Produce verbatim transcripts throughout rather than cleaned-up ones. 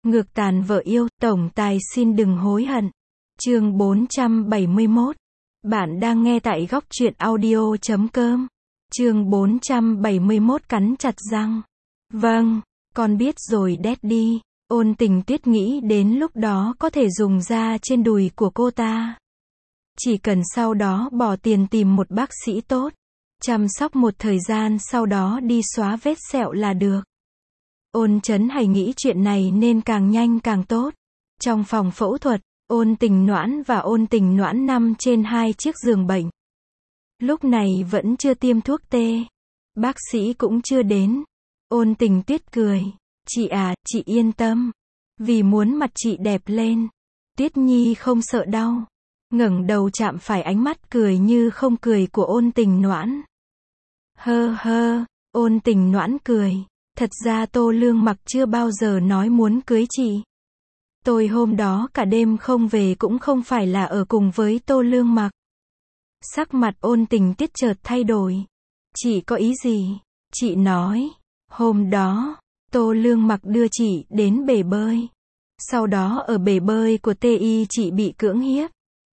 Ngược tàn vợ yêu, tổng tài xin đừng hối hận. Chương bốn trăm bảy mươi mốt. Bạn đang nghe tại góc truyện audio chấm com. Chương bốn trăm bảy mươi mốt cắn chặt răng. Vâng, con biết rồi Daddy. Ôn Tình Tuyết nghĩ đến lúc đó có thể dùng da trên đùi của cô ta. Chỉ cần sau đó bỏ tiền tìm một bác sĩ tốt, chăm sóc một thời gian sau đó đi xóa vết sẹo là được. Ôn Chấn Hải nghĩ chuyện này nên càng nhanh càng tốt. Trong phòng phẫu thuật, Ôn Tình Noãn và Ôn Tình Noãn nằm trên hai chiếc giường bệnh. Lúc này vẫn chưa tiêm thuốc tê. Bác sĩ cũng chưa đến. Ôn Tình Tuyết cười. Chị à, chị yên tâm. Vì muốn mặt chị đẹp lên. Tuyết Nhi không sợ đau. Ngẩng đầu chạm phải ánh mắt cười như không cười của Ôn Tình Noãn. Hơ hơ, Ôn Tình Noãn cười. Thật ra Tô Lương Mặc chưa bao giờ nói muốn cưới chị. Tôi hôm đó cả đêm không về cũng không phải là ở cùng với Tô Lương Mặc. Sắc mặt Ôn Tình Tiết chợt thay đổi. Chị có ý gì? Chị nói, hôm đó, Tô Lương Mặc đưa chị đến bể bơi. Sau đó ở bể bơi của tê i chị bị cưỡng hiếp.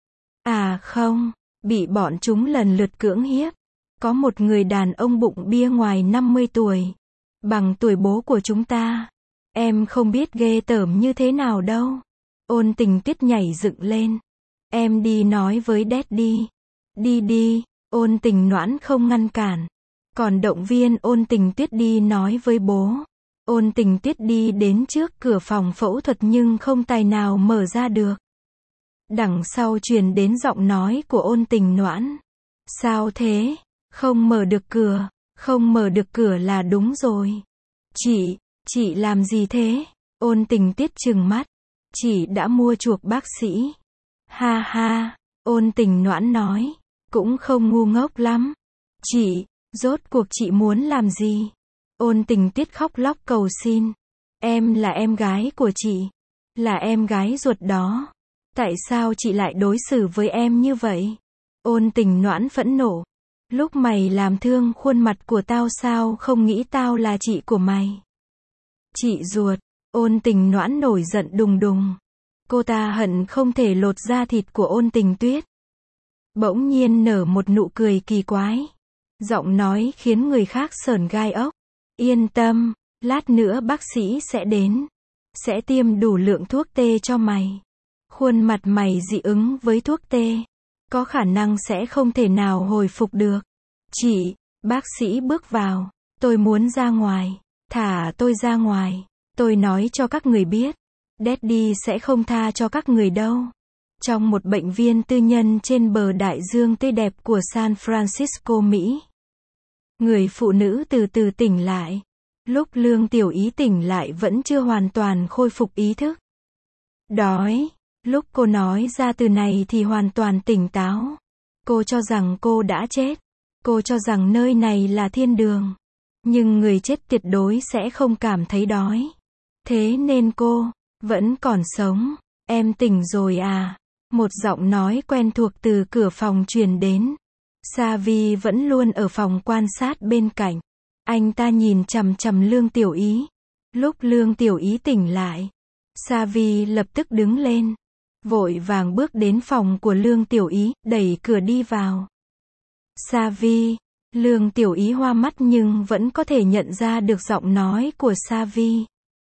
À không, bị bọn chúng lần lượt cưỡng hiếp. Có một người đàn ông bụng bia ngoài năm mươi tuổi. Bằng tuổi bố của chúng ta. Em không biết ghê tởm như thế nào đâu. Ôn Tình Tuyết nhảy dựng lên. Em đi nói với Daddy. Đi đi, Ôn Tình Noãn không ngăn cản. Còn động viên Ôn Tình Tuyết đi nói với bố. Ôn Tình Tuyết đi đến trước cửa phòng phẫu thuật nhưng không tài nào mở ra được. Đằng sau truyền đến giọng nói của Ôn Tình Noãn. Sao thế? Không mở được cửa. Không mở được cửa là đúng rồi. Chị, chị làm gì thế? Ôn Tình Tuyết trừng mắt. Chị đã mua chuộc bác sĩ. Ha ha, Ôn Tình Noãn nói. Cũng không ngu ngốc lắm. Chị, rốt cuộc chị muốn làm gì? Ôn Tình Tuyết khóc lóc cầu xin. Em là em gái của chị. Là em gái ruột đó. Tại sao chị lại đối xử với em như vậy? Ôn Tình Noãn phẫn nộ. Lúc mày làm thương khuôn mặt của tao sao không nghĩ tao là chị của mày? Chị ruột, Ôn Tình Noãn nổi giận đùng đùng. Cô ta hận không thể lột da thịt của Ôn Tình Tuyết. Bỗng nhiên nở một nụ cười kỳ quái. Giọng nói khiến người khác sởn gai ốc. Yên tâm, lát nữa bác sĩ sẽ đến. Sẽ tiêm đủ lượng thuốc tê cho mày. Khuôn mặt mày dị ứng với thuốc tê. Có khả năng sẽ không thể nào hồi phục được. Chị, bác sĩ bước vào. Tôi muốn ra ngoài. Thả tôi ra ngoài. Tôi nói cho các người biết. Daddy sẽ không tha cho các người đâu. Trong một bệnh viện tư nhân trên bờ đại dương tươi đẹp của San Francisco, Mỹ. Người phụ nữ từ từ tỉnh lại. Lúc Lương Tiểu Ý tỉnh lại vẫn chưa hoàn toàn khôi phục ý thức. Đói. Lúc cô nói ra từ này thì hoàn toàn tỉnh táo. Cô cho rằng cô đã chết. Cô cho rằng nơi này là thiên đường. Nhưng người chết tuyệt đối sẽ không cảm thấy đói. Thế nên cô vẫn còn sống. Em tỉnh rồi à? Một giọng nói quen thuộc từ cửa phòng truyền đến. Savi vẫn luôn ở phòng quan sát bên cạnh. Anh ta nhìn chằm chằm Lương Tiểu Ý. Lúc Lương Tiểu Ý tỉnh lại, Savi lập tức đứng lên. Vội vàng bước đến phòng của Lương Tiểu Ý, đẩy cửa đi vào. Savi, Lương Tiểu Ý hoa mắt nhưng vẫn có thể nhận ra được giọng nói của Savi.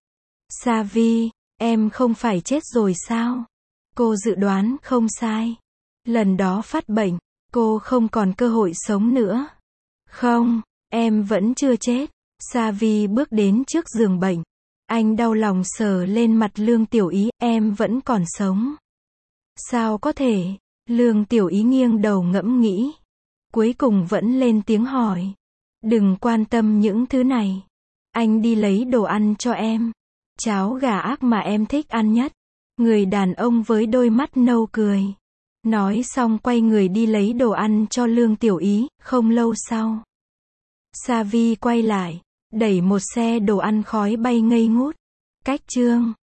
Savi, em không phải chết rồi sao? Cô dự đoán không sai. Lần đó phát bệnh, cô không còn cơ hội sống nữa. Không, em vẫn chưa chết. Savi bước đến trước giường bệnh. Anh đau lòng sờ lên mặt Lương Tiểu Ý, em vẫn còn sống. Sao có thể? Lương Tiểu Ý nghiêng đầu ngẫm nghĩ. Cuối cùng vẫn lên tiếng hỏi. Đừng quan tâm những thứ này. Anh đi lấy đồ ăn cho em. Cháo gà ác mà em thích ăn nhất. Người đàn ông với đôi mắt nâu cười. Nói xong quay người đi lấy đồ ăn cho Lương Tiểu Ý. Không lâu sau, Savi quay lại, đẩy một xe đồ ăn khói bay ngây ngút. Cách chương